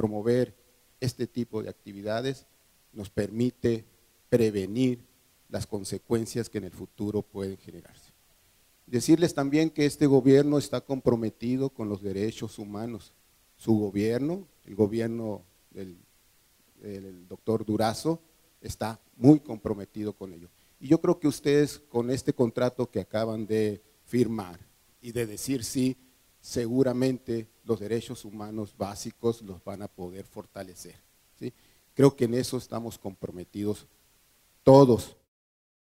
promover este tipo de actividades nos permite prevenir las consecuencias que en el futuro pueden generarse. Decirles también que este gobierno está comprometido con los derechos humanos. Su gobierno, el gobierno del doctor Durazo, está muy comprometido con ello. Y yo creo que ustedes con este contrato que acaban de firmar y de decir sí, seguramente los derechos humanos básicos los van a poder fortalecer, ¿sí? Creo que en eso estamos comprometidos todos